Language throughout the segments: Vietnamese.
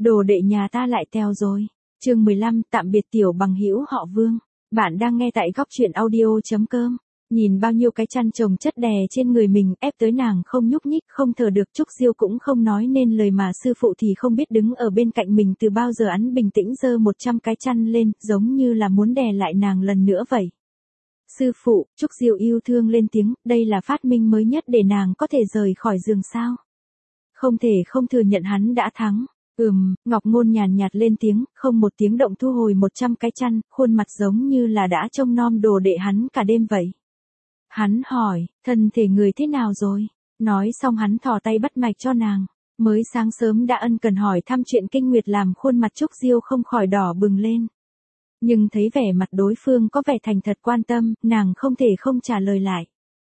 Đồ đệ nhà ta lại teo rồi. Chương 15, tạm biệt tiểu bằng hữu họ Vương. Bạn đang nghe tại góc truyện audio.com. Nhìn bao nhiêu cái chăn chồng chất đè trên người mình, ép tới nàng không nhúc nhích, không thở được, Trúc Diêu cũng không nói nên lời mà sư phụ thì không biết đứng ở bên cạnh mình từ bao giờ, hắn bình tĩnh giơ 100 cái chăn lên, giống như là muốn đè lại nàng lần nữa vậy. Sư phụ, Trúc Diêu yêu thương lên tiếng, đây là phát minh mới nhất để nàng có thể rời khỏi giường sao? Không thể không thừa nhận hắn đã thắng. Ngọc Ngôn nhàn nhạt lên tiếng, không một tiếng động thu hồi 100 cái chăn, khuôn mặt giống như là đã trông nom đồ đệ hắn cả đêm vậy. Hắn hỏi, thân thể người thế nào rồi? Nói xong hắn thò tay bắt mạch cho nàng. Mới sáng sớm đã ân cần hỏi thăm chuyện kinh nguyệt làm khuôn mặt Trúc Diêu không khỏi đỏ bừng lên. Nhưng thấy vẻ mặt đối phương có vẻ thành thật quan tâm, nàng không thể không trả lời lại.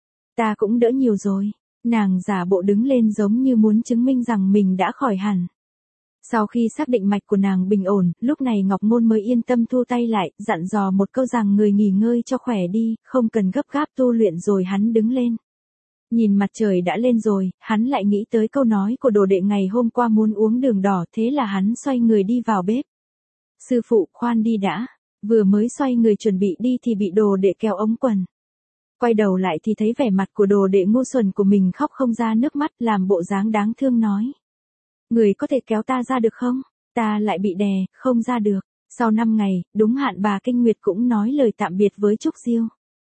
Ta cũng đỡ nhiều rồi. Nàng giả bộ đứng lên giống như muốn chứng minh rằng mình đã khỏi hẳn. Sau khi xác định mạch của nàng bình ổn, lúc này Ngọc Ngôn mới yên tâm thu tay lại, dặn dò một câu rằng người nghỉ ngơi cho khỏe đi, không cần gấp gáp tu luyện, rồi hắn đứng lên. Nhìn mặt trời đã lên rồi, hắn lại nghĩ tới câu nói của đồ đệ ngày hôm qua muốn uống đường đỏ, thế là hắn xoay người đi vào bếp. Sư phụ, khoan đi đã. Vừa mới xoay người chuẩn bị đi thì bị đồ đệ kéo ống quần. Quay đầu lại thì thấy vẻ mặt của đồ đệ ngu xuẩn của mình khóc không ra nước mắt, làm bộ dáng đáng thương nói. Người có thể kéo ta ra được không? Ta lại bị đè, không ra được. Sau 5 ngày, đúng hạn bà Kinh Nguyệt cũng nói lời tạm biệt với Trúc Diêu.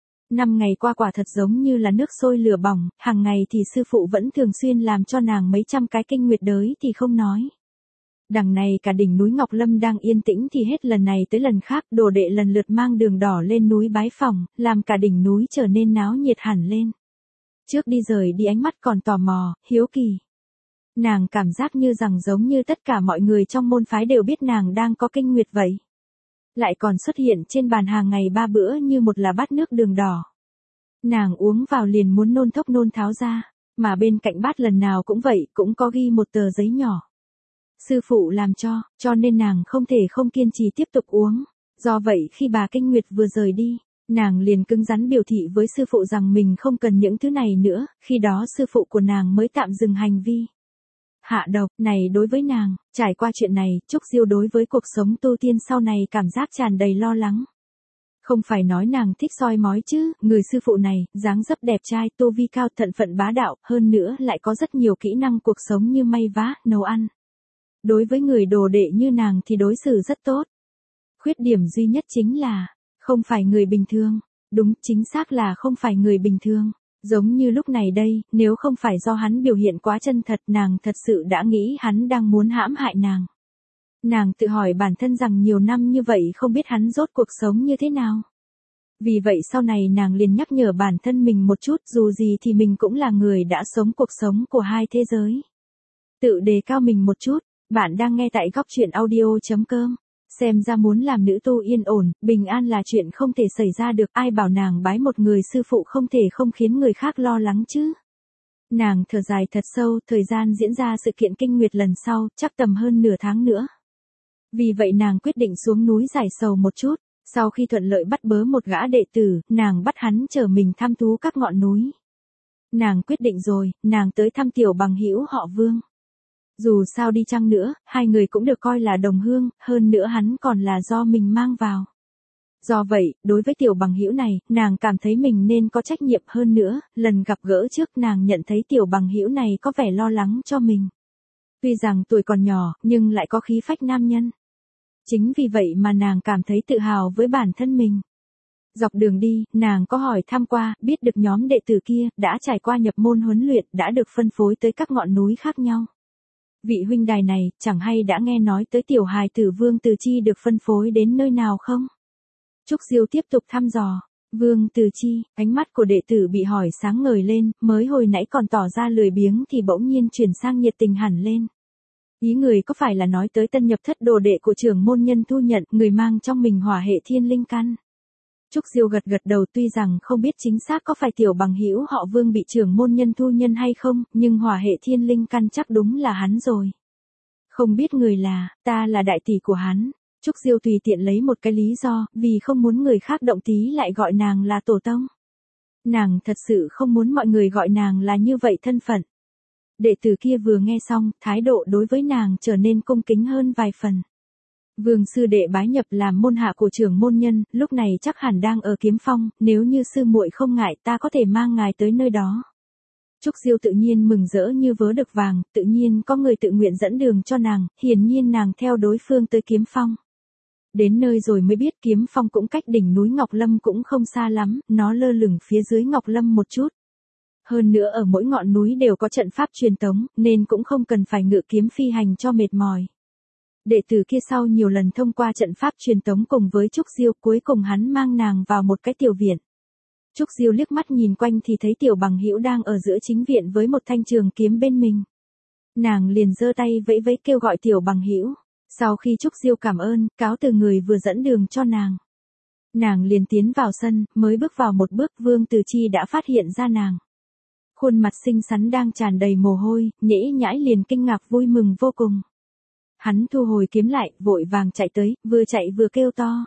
5 ngày qua quả thật giống như là nước sôi lửa bỏng, hàng ngày thì sư phụ vẫn thường xuyên làm cho nàng mấy trăm cái kinh nguyệt đới thì không nói. Đằng này cả đỉnh núi Ngọc Lâm đang yên tĩnh thì hết lần này tới lần khác, đồ đệ lần lượt mang đường đỏ lên núi bái phỏng, làm cả đỉnh núi trở nên náo nhiệt hẳn lên. Trước đi rời đi ánh mắt còn tò mò, hiếu kỳ. Nàng cảm giác như rằng giống như tất cả mọi người trong môn phái đều biết nàng đang có kinh nguyệt vậy. Lại còn xuất hiện trên bàn hàng ngày 3 bữa như một là bát nước đường đỏ. Nàng uống vào liền muốn nôn thốc nôn tháo ra, mà bên cạnh bát lần nào cũng vậy, cũng có ghi một tờ giấy nhỏ. Sư phụ làm cho nên nàng không thể không kiên trì tiếp tục uống. Do vậy khi bà Kinh Nguyệt vừa rời đi, nàng liền cứng rắn biểu thị với sư phụ rằng mình không cần những thứ này nữa, khi đó sư phụ của nàng mới tạm dừng hành vi. Hạ độc này đối với nàng, trải qua chuyện này, Trúc Diêu đối với cuộc sống tu tiên sau này cảm giác tràn đầy lo lắng. Không phải nói nàng thích soi mói chứ, người sư phụ này, dáng dấp đẹp trai, tu vi cao, thận phận bá đạo, hơn nữa lại có rất nhiều kỹ năng cuộc sống như may vá, nấu ăn. Đối với người đồ đệ như nàng thì đối xử rất tốt. Khuyết điểm duy nhất chính là, không phải người bình thường. Đúng, chính xác là không phải người bình thường. Giống như lúc này đây, nếu không phải do hắn biểu hiện quá chân thật, nàng thật sự đã nghĩ hắn đang muốn hãm hại nàng. Nàng tự hỏi bản thân rằng nhiều năm như vậy không biết hắn rốt cuộc sống như thế nào. Vì vậy sau này nàng liền nhắc nhở bản thân mình một chút, dù gì thì mình cũng là người đã sống cuộc sống của hai thế giới. Tự đề cao mình một chút. Bạn đang nghe tại góc truyện audio.com. Xem ra muốn làm nữ tu yên ổn, bình an là chuyện không thể xảy ra được, ai bảo nàng bái một người sư phụ không thể không khiến người khác lo lắng chứ. Nàng thở dài thật sâu, thời gian diễn ra sự kiện kinh nguyệt lần sau, chắc tầm hơn nửa tháng nữa. Vì vậy nàng quyết định xuống núi giải sầu một chút, sau khi thuận lợi bắt bớ một gã đệ tử, nàng bắt hắn chở mình thăm thú các ngọn núi. Nàng quyết định rồi, nàng tới thăm tiểu bằng hữu họ Vương. Dù sao đi chăng nữa, hai người cũng được coi là đồng hương, hơn nữa hắn còn là do mình mang vào. Do vậy, đối với tiểu bằng hữu này, nàng cảm thấy mình nên có trách nhiệm hơn nữa, lần gặp gỡ trước nàng nhận thấy tiểu bằng hữu này có vẻ lo lắng cho mình. Tuy rằng tuổi còn nhỏ, nhưng lại có khí phách nam nhân. Chính vì vậy mà nàng cảm thấy tự hào với bản thân mình. Dọc đường đi, nàng có hỏi thăm qua, biết được nhóm đệ tử kia, đã trải qua nhập môn huấn luyện, đã được phân phối tới các ngọn núi khác nhau. Vị huynh đài này, chẳng hay đã nghe nói tới tiểu hài tử Vương Từ Chi được phân phối đến nơi nào không? Trúc Diêu tiếp tục thăm dò. Vương Từ Chi, ánh mắt của đệ tử bị hỏi sáng ngời lên, mới hồi nãy còn tỏ ra lười biếng thì bỗng nhiên chuyển sang nhiệt tình hẳn lên. Ý người có phải là nói tới tân nhập thất đồ đệ của trưởng môn Nhân Thu Nhận, người mang trong mình hỏa hệ thiên linh căn? Trúc Diêu gật gật đầu, tuy rằng không biết chính xác có phải tiểu bằng hữu họ Vương bị trưởng môn Nhân Thu Nhân hay không, nhưng hỏa hệ thiên linh căn chắc đúng là hắn rồi. Không biết người là, ta là đại tỷ của hắn. Trúc Diêu tùy tiện lấy một cái lý do, vì không muốn người khác động tí lại gọi nàng là tổ tông. Nàng thật sự không muốn mọi người gọi nàng là như vậy thân phận. Đệ tử kia vừa nghe xong, thái độ đối với nàng trở nên cung kính hơn vài phần. Vương sư đệ bái nhập làm môn hạ của trưởng môn nhân, lúc này chắc hẳn đang ở Kiếm Phong, nếu như sư muội không ngại ta có thể mang ngài tới nơi đó. Trúc Diêu tự nhiên mừng rỡ như vớ được vàng, tự nhiên có người tự nguyện dẫn đường cho nàng, hiển nhiên nàng theo đối phương tới Kiếm Phong. Đến nơi rồi mới biết Kiếm Phong cũng cách đỉnh núi Ngọc Lâm cũng không xa lắm, nó lơ lửng phía dưới Ngọc Lâm một chút. Hơn nữa ở mỗi ngọn núi đều có trận pháp truyền tống, nên cũng không cần phải ngự kiếm phi hành cho mệt mỏi. Đệ tử kia sau nhiều lần thông qua trận pháp truyền tống cùng với Trúc Diêu, cuối cùng hắn mang nàng vào một cái tiểu viện. Trúc Diêu liếc mắt nhìn quanh thì thấy Tiểu Bằng Hữu đang ở giữa chính viện với một thanh trường kiếm bên mình. Nàng liền giơ tay vẫy vẫy kêu gọi Tiểu Bằng Hữu. Sau khi Trúc Diêu cảm ơn, cáo từ người vừa dẫn đường cho nàng. Nàng liền tiến vào sân, mới bước vào một bước Vương Từ Chi đã phát hiện ra nàng. Khuôn mặt xinh xắn đang tràn đầy mồ hôi, nhễ nhãi liền kinh ngạc vui mừng vô cùng. Hắn thu hồi kiếm lại, vội vàng chạy tới, vừa chạy vừa kêu to.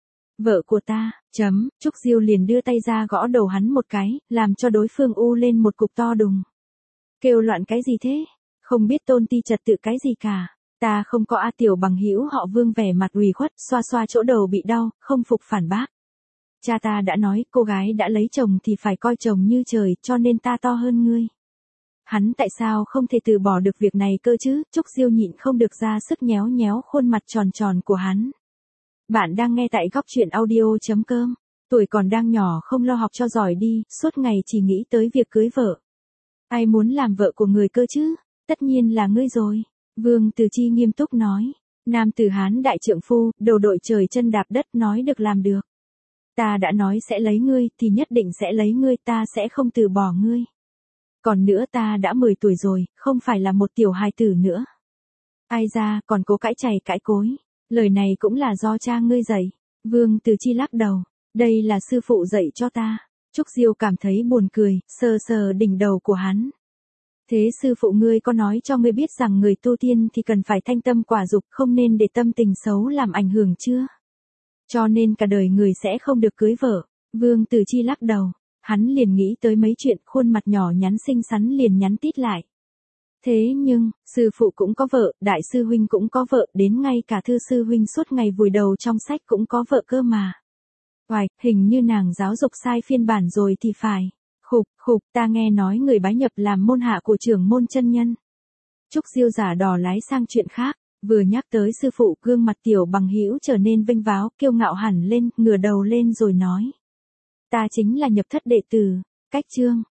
Vợ của ta, Trúc Diêu liền đưa tay ra gõ đầu hắn một cái, làm cho đối phương u lên một cục to đùng. Kêu loạn cái gì thế? Không biết tôn ti trật tự cái gì cả. Ta không có. Tiểu Bằng Hữu họ Vương vẻ mặt ủy khuất, xoa xoa chỗ đầu bị đau, không phục phản bác. Cha ta đã nói, cô gái đã lấy chồng thì phải coi chồng như trời, cho nên ta to hơn ngươi. Hắn tại sao không thể từ bỏ được việc này cơ chứ? Trúc Diêu nhịn không được ra sức nhéo nhéo khuôn mặt tròn tròn của hắn. Bạn đang nghe tại góc truyện audio.com. Tuổi còn đang nhỏ không lo học cho giỏi đi, suốt ngày chỉ nghĩ tới việc cưới vợ. Ai muốn làm vợ của người cơ chứ? Tất nhiên là ngươi rồi. Vương Từ Chi nghiêm túc nói. Nam tử Hán đại trượng phu, đầu đội trời chân đạp đất, nói được làm được. Ta đã nói sẽ lấy ngươi, thì nhất định sẽ lấy ngươi, ta sẽ không từ bỏ ngươi. Còn nữa ta đã 10 tuổi rồi, không phải là một tiểu hài tử nữa. Ai ra, còn cố cãi chày cãi cối. Lời này cũng là do cha ngươi dạy. Vương Từ Chi lắc đầu. Đây là sư phụ dạy cho ta. Trúc Diêu cảm thấy buồn cười, sờ sờ đỉnh đầu của hắn. Thế sư phụ ngươi có nói cho ngươi biết rằng người tu tiên thì cần phải thanh tâm quả dục, không nên để tâm tình xấu làm ảnh hưởng chưa? Cho nên cả đời người sẽ không được cưới vợ. Vương Từ Chi lắc đầu. Hắn liền nghĩ tới mấy chuyện, khuôn mặt nhỏ nhắn xinh xắn liền nhắn tít lại. Thế nhưng, sư phụ cũng có vợ, đại sư huynh cũng có vợ, đến ngay cả thư sư huynh suốt ngày vùi đầu trong sách cũng có vợ cơ mà. Oài, hình như nàng giáo dục sai phiên bản rồi thì phải. Khục, ta nghe nói người bái nhập làm môn hạ của trưởng môn chân nhân. Trúc Diêu giả đò lái sang chuyện khác, vừa nhắc tới sư phụ, gương mặt Tiểu Bằng Hữu trở nên vênh váo, kiêu ngạo hẳn lên, ngửa đầu lên rồi nói. Ta chính là nhập thất đệ tử. Cách chương